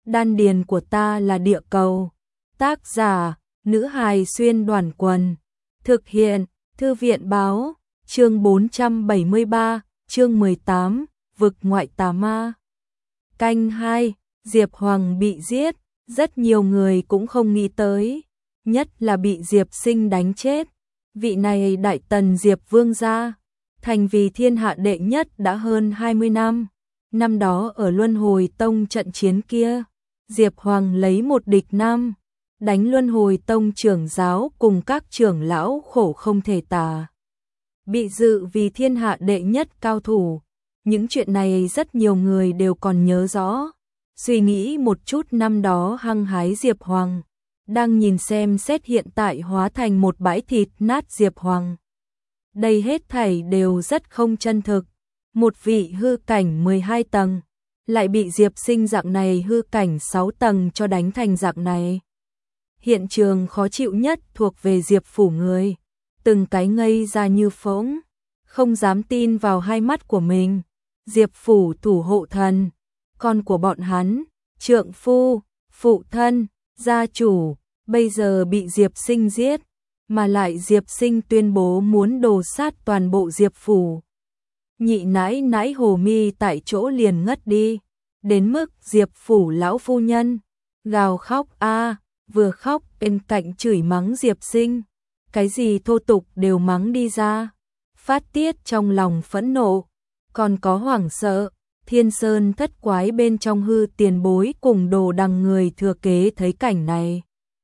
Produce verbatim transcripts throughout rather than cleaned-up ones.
Đan điền của ta là địa cầu. Tác giả, nữ hài xuyên đoàn quần. Thực hiện, thư viện báo, chương bốn trăm bảy mươi ba, chương mười tám, vực ngoại tà ma. Canh hai, Diệp Hoàng bị giết, rất nhiều người cũng không nghĩ tới, nhất là bị Diệp Sinh đánh chết. Vị này đại tần Diệp Vương gia, thành vì thiên hạ đệ nhất đã hơn hai mươi năm. Năm đó ở Luân Hồi Tông trận chiến kia, Diệp Hoàng lấy một địch năm, đánh Luân Hồi Tông trưởng giáo cùng các trưởng lão khổ không thể tả. Bị dự vì thiên hạ đệ nhất cao thủ, những chuyện này rất nhiều người đều còn nhớ rõ. Suy nghĩ một chút năm đó hăng hái Diệp Hoàng, đang nhìn xem xét hiện tại hóa thành một bãi thịt nát Diệp Hoàng. Đây hết thảy đều rất không chân thực. Một vị hư cảnh mười hai tầng, lại bị Diệp Sinh dạng này hư cảnh sáu tầng cho đánh thành dạng này. Hiện trường khó chịu nhất thuộc về Diệp phủ người, từng cái ngây ra như phỗng, không dám tin vào hai mắt của mình. Diệp phủ thủ hộ thần, con của bọn hắn, trượng phu, phụ thân, gia chủ, bây giờ bị Diệp Sinh giết, mà lại Diệp Sinh tuyên bố muốn đồ sát toàn bộ Diệp phủ. Nhị nãi nãi Hồ Mi tại chỗ liền ngất đi, đến mức Diệp phủ lão phu nhân gào khóc a, vừa khóc bên cạnh chửi mắng Diệp Sinh, cái gì thô tục đều mắng đi ra, phát tiết trong lòng phẫn nộ, còn có hoảng sợ. Thiên Sơn thất quái bên trong hư tiền bối cùng đồ đằng người thừa kế thấy cảnh này,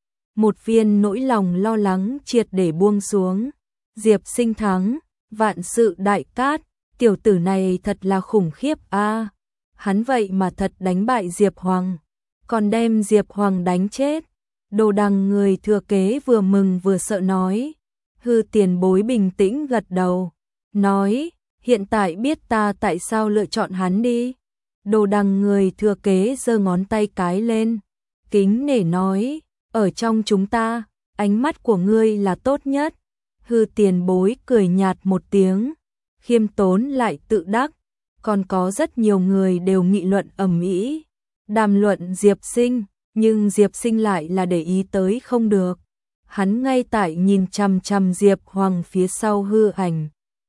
một viên nỗi lòng lo lắng triệt để buông xuống. Diệp Sinh thắng, vạn sự đại cát, tiểu tử này thật là khủng khiếp a. À, hắn vậy mà thật đánh bại Diệp Hoàng, còn đem Diệp Hoàng đánh chết. Đồ đằng người thừa kế vừa mừng vừa sợ nói. Hư tiền bối bình tĩnh gật đầu, nói, hiện tại biết ta tại sao lựa chọn hắn đi. Đồ đằng người thừa kế giơ ngón tay cái lên, kính nể nói, ở trong chúng ta, ánh mắt của ngươi là tốt nhất. Hư tiền bối cười nhạt một tiếng, khiêm tốn lại tự đắc, còn có rất nhiều người đều nghị luận ầm ĩ, đàm luận Diệp Sinh, nhưng Diệp Sinh lại là để ý tới không được. Hắn ngay tại nhìn chằm chằm Diệp Hoàng phía sau hư ảnh.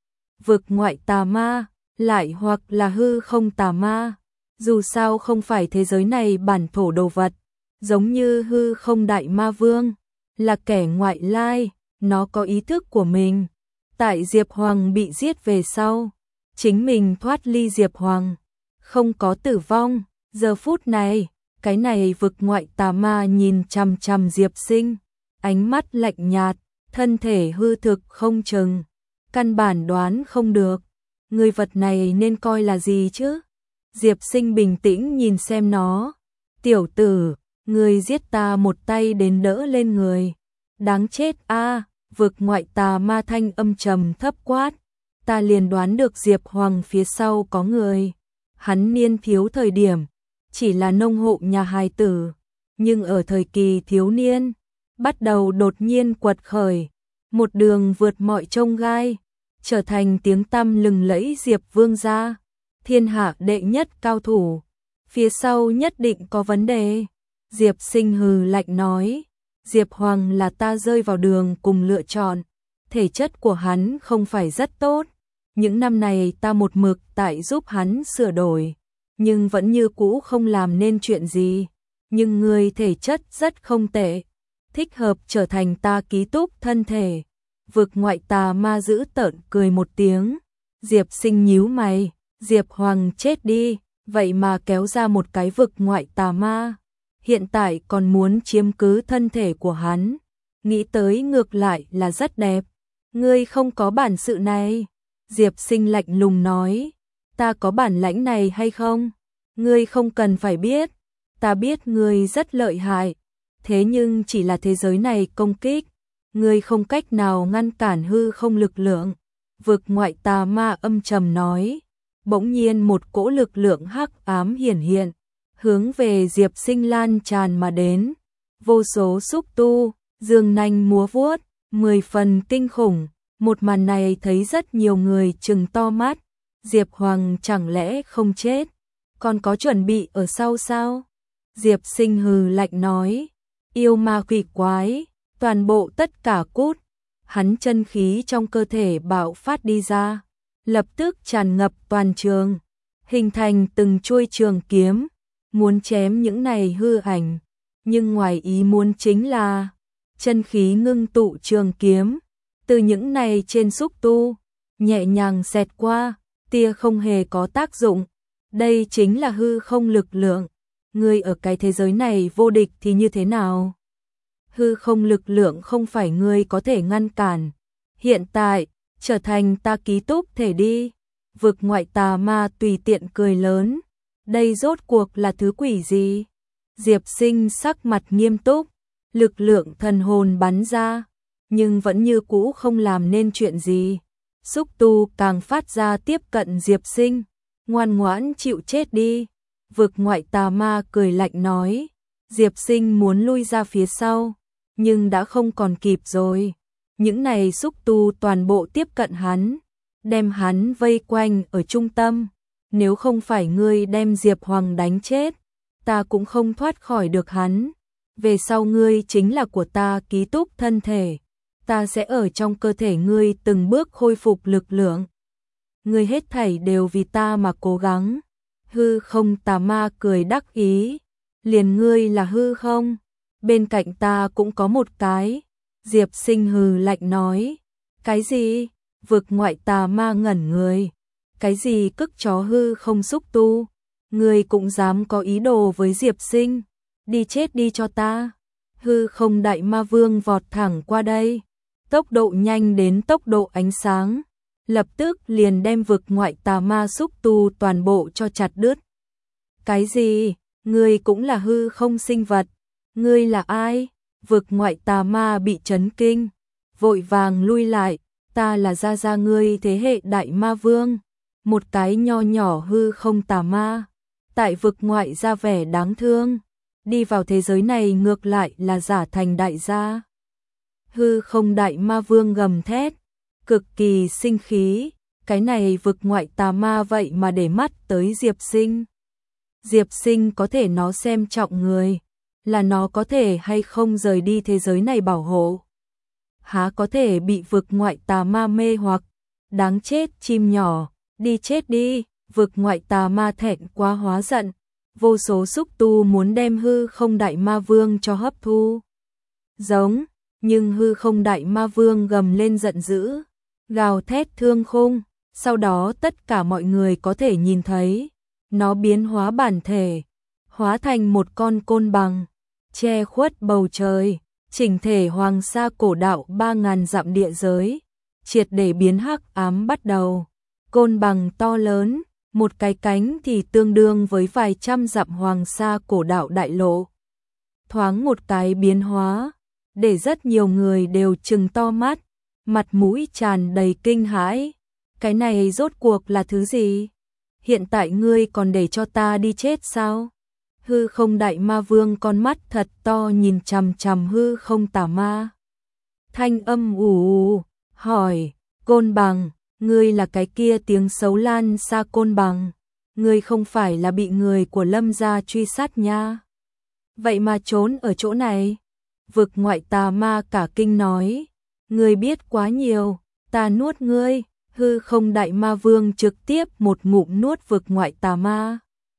Vực ngoại tà ma, lại hoặc là hư không tà ma, dù sao không phải thế giới này bản thổ đồ vật, giống như hư không đại ma vương, là kẻ ngoại lai, nó có ý thức của mình. Tại Diệp Hoàng bị giết về sau, chính mình thoát ly Diệp Hoàng, không có tử vong. Giờ phút này, cái này vực ngoại tà ma nhìn chằm chằm Diệp Sinh, ánh mắt lạnh nhạt, thân thể hư thực không chừng, căn bản đoán không được, người vật này nên coi là gì chứ? Diệp Sinh bình tĩnh nhìn xem nó, tiểu tử, người giết ta một tay đến đỡ lên người, đáng chết a. À, vực ngoại tà ma thanh âm trầm thấp quát, ta liền đoán được Diệp Hoàng phía sau có người. Hắn niên thiếu thời điểm chỉ là nông hộ nhà hài tử, nhưng ở thời kỳ thiếu niên bắt đầu đột nhiên quật khởi, một đường vượt mọi chông gai, trở thành tiếng tăm lừng lẫy Diệp Vương gia, thiên hạ đệ nhất cao thủ. Phía sau nhất định có vấn đề. Diệp Sinh hừ lạnh nói, Diệp Hoàng là ta rơi vào đường cùng lựa chọn, thể chất của hắn không phải rất tốt, những năm này ta một mực tại giúp hắn sửa đổi, nhưng vẫn như cũ không làm nên chuyện gì, nhưng người thể chất rất không tệ, thích hợp trở thành ta ký túc thân thể. Vực ngoại tà ma giữ tợn cười một tiếng. Diệp Sinh nhíu mày, Diệp Hoàng chết đi, vậy mà kéo ra một cái vực ngoại tà ma, hiện tại còn muốn chiếm cứ thân thể của hắn, nghĩ tới ngược lại là rất đẹp. Ngươi không có bản sự này. Diệp Sinh lạnh lùng nói, ta có bản lãnh này hay không? Ngươi không cần phải biết, ta biết ngươi rất lợi hại, thế nhưng chỉ là thế giới này công kích, ngươi không cách nào ngăn cản hư không lực lượng. Vực ngoại tà ma âm trầm nói, bỗng nhiên một cỗ lực lượng hắc ám hiển hiện, hướng về Diệp Sinh lan tràn mà đến, vô số xúc tu, dương nanh múa vuốt, mười phần kinh khủng. Một màn này thấy rất nhiều người trừng to mắt, Diệp Hoàng chẳng lẽ không chết, còn có chuẩn bị ở sau sao? Diệp Sinh hừ lạnh nói, yêu ma quỷ quái, toàn bộ tất cả cút. Hắn chân khí trong cơ thể bạo phát đi ra, lập tức tràn ngập toàn trường, hình thành từng chuôi trường kiếm, muốn chém những này hư ảnh, nhưng ngoài ý muốn chính là chân khí ngưng tụ trường kiếm, từ những này trên xúc tu, nhẹ nhàng xẹt qua, tia không hề có tác dụng. Đây chính là hư không lực lượng. Ngươi ở cái thế giới này vô địch thì như thế nào? Hư không lực lượng không phải ngươi có thể ngăn cản. Hiện tại, trở thành ta ký túc thể đi. Vực ngoại tà ma tùy tiện cười lớn. Đây rốt cuộc là thứ quỷ gì? Diệp Sinh sắc mặt nghiêm túc, lực lượng thần hồn bắn ra, nhưng vẫn như cũ không làm nên chuyện gì. Xúc tu càng phát ra tiếp cận Diệp Sinh, ngoan ngoãn chịu chết đi. Vực ngoại tà ma cười lạnh nói, Diệp Sinh muốn lui ra phía sau, nhưng đã không còn kịp rồi. Những này xúc tu toàn bộ tiếp cận hắn, đem hắn vây quanh ở trung tâm. Nếu không phải ngươi đem Diệp Hoàng đánh chết, ta cũng không thoát khỏi được hắn. Về sau ngươi chính là của ta ký túc thân thể, ta sẽ ở trong cơ thể ngươi từng bước khôi phục lực lượng. Ngươi hết thảy đều vì ta mà cố gắng. Hư không tà ma cười đắc ý, liền ngươi là hư không, bên cạnh ta cũng có một cái. Diệp Sinh hừ lạnh nói, cái gì? Vực ngoại tà ma ngẩn người, cái gì cức chó hư không xúc tu, ngươi cũng dám có ý đồ với Diệp Sinh, đi chết đi cho ta. Hư không đại ma vương vọt thẳng qua đây, tốc độ nhanh đến tốc độ ánh sáng, lập tức liền đem vực ngoại tà ma xúc tu toàn bộ cho chặt đứt. Cái gì? Ngươi cũng là hư không sinh vật? Ngươi là ai? Vực ngoại tà ma bị chấn kinh, vội vàng lui lại. Ta là gia gia ngươi thế hệ đại ma vương, một cái nho nhỏ hư không tà ma, tại vực ngoại ra vẻ đáng thương, đi vào thế giới này ngược lại là giả thành đại gia. Hư không đại ma vương gầm thét, cực kỳ sinh khí, cái này vực ngoại tà ma vậy mà để mắt tới Diệp Sinh. Diệp Sinh có thể nó xem trọng người, là nó có thể hay không rời đi thế giới này bảo hộ. Há có thể bị vực ngoại tà ma mê hoặc, đáng chết chim nhỏ, đi chết đi. Vực ngoại tà ma thẹn quá hóa giận, vô số xúc tu muốn đem hư không đại ma vương cho hấp thu. Giống, nhưng hư không đại ma vương gầm lên giận dữ, gào thét thương khung, sau đó tất cả mọi người có thể nhìn thấy, nó biến hóa bản thể, hóa thành một con côn bằng, che khuất bầu trời, chỉnh thể hoàng sa cổ đạo ba ngàn dặm địa giới, triệt để biến hắc ám bắt đầu. Côn bằng to lớn, một cái cánh thì tương đương với vài trăm dặm hoàng sa cổ đạo đại lộ. Thoáng một cái biến hóa, để rất nhiều người đều trừng to mắt, mặt mũi tràn đầy kinh hãi. Cái này rốt cuộc là thứ gì? Hiện tại ngươi còn để cho ta đi chết sao? Hư không đại ma vương con mắt thật to nhìn chằm chằm hư không tà ma. Thanh âm ù ù, hỏi, côn bằng, ngươi là cái kia tiếng xấu lan xa côn bằng, ngươi không phải là bị người của Lâm gia truy sát nha? Vậy mà trốn ở chỗ này? Vực ngoại tà ma cả kinh nói, ngươi biết quá nhiều, ta nuốt ngươi. Hư không đại ma vương trực tiếp một ngụm nuốt vực ngoại tà ma.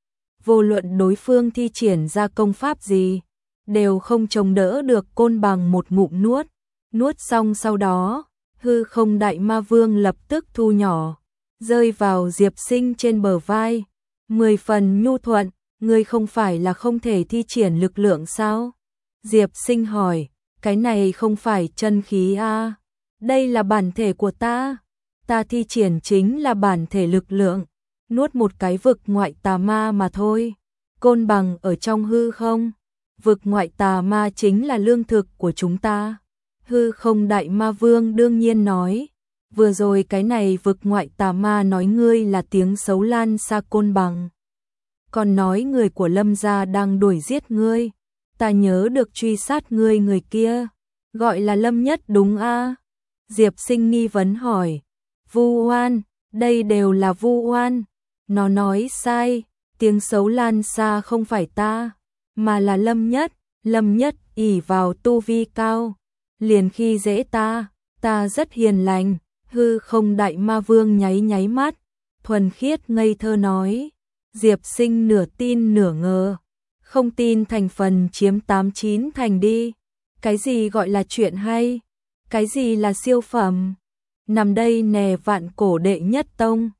Vô luận đối phương thi triển ra công pháp gì, đều không chống đỡ được côn bằng một ngụm nuốt. Nuốt xong sau đó, hư không đại ma vương lập tức thu nhỏ, rơi vào Diệp Sinh trên bờ vai. Mười phần nhu thuận, ngươi không phải là không thể thi triển lực lượng sao? Diệp Sinh hỏi, cái này không phải chân khí à? Đây là bản thể của ta. Ta thi triển chính là bản thể lực lượng, nuốt một cái vực ngoại tà ma mà thôi. Côn bằng ở trong hư không, vực ngoại tà ma chính là lương thực của chúng ta. Hư không đại ma vương đương nhiên nói, vừa rồi cái này vực ngoại tà ma nói ngươi là tiếng xấu lan xa côn bằng. Còn nói người của Lâm gia đang đuổi giết ngươi, ta nhớ được truy sát ngươi người kia, gọi là Lâm Nhất đúng a? Diệp Sinh nghi vấn hỏi. Vu oan, đây đều là vu oan. Nó nói sai, tiếng xấu lan xa không phải ta. mà là Lâm Nhất. Lâm Nhất ỷ vào tu vi cao, liền khi dễ ta, ta rất hiền lành. Hư không đại ma vương nháy nháy mắt, thuần khiết ngây thơ nói. Diệp Sinh nửa tin nửa ngờ, không tin thành phần chiếm tám chín thành đi. Cái gì gọi là chuyện hay? Cái gì là siêu phẩm? Nằm đây nè vạn cổ đệ nhất tông,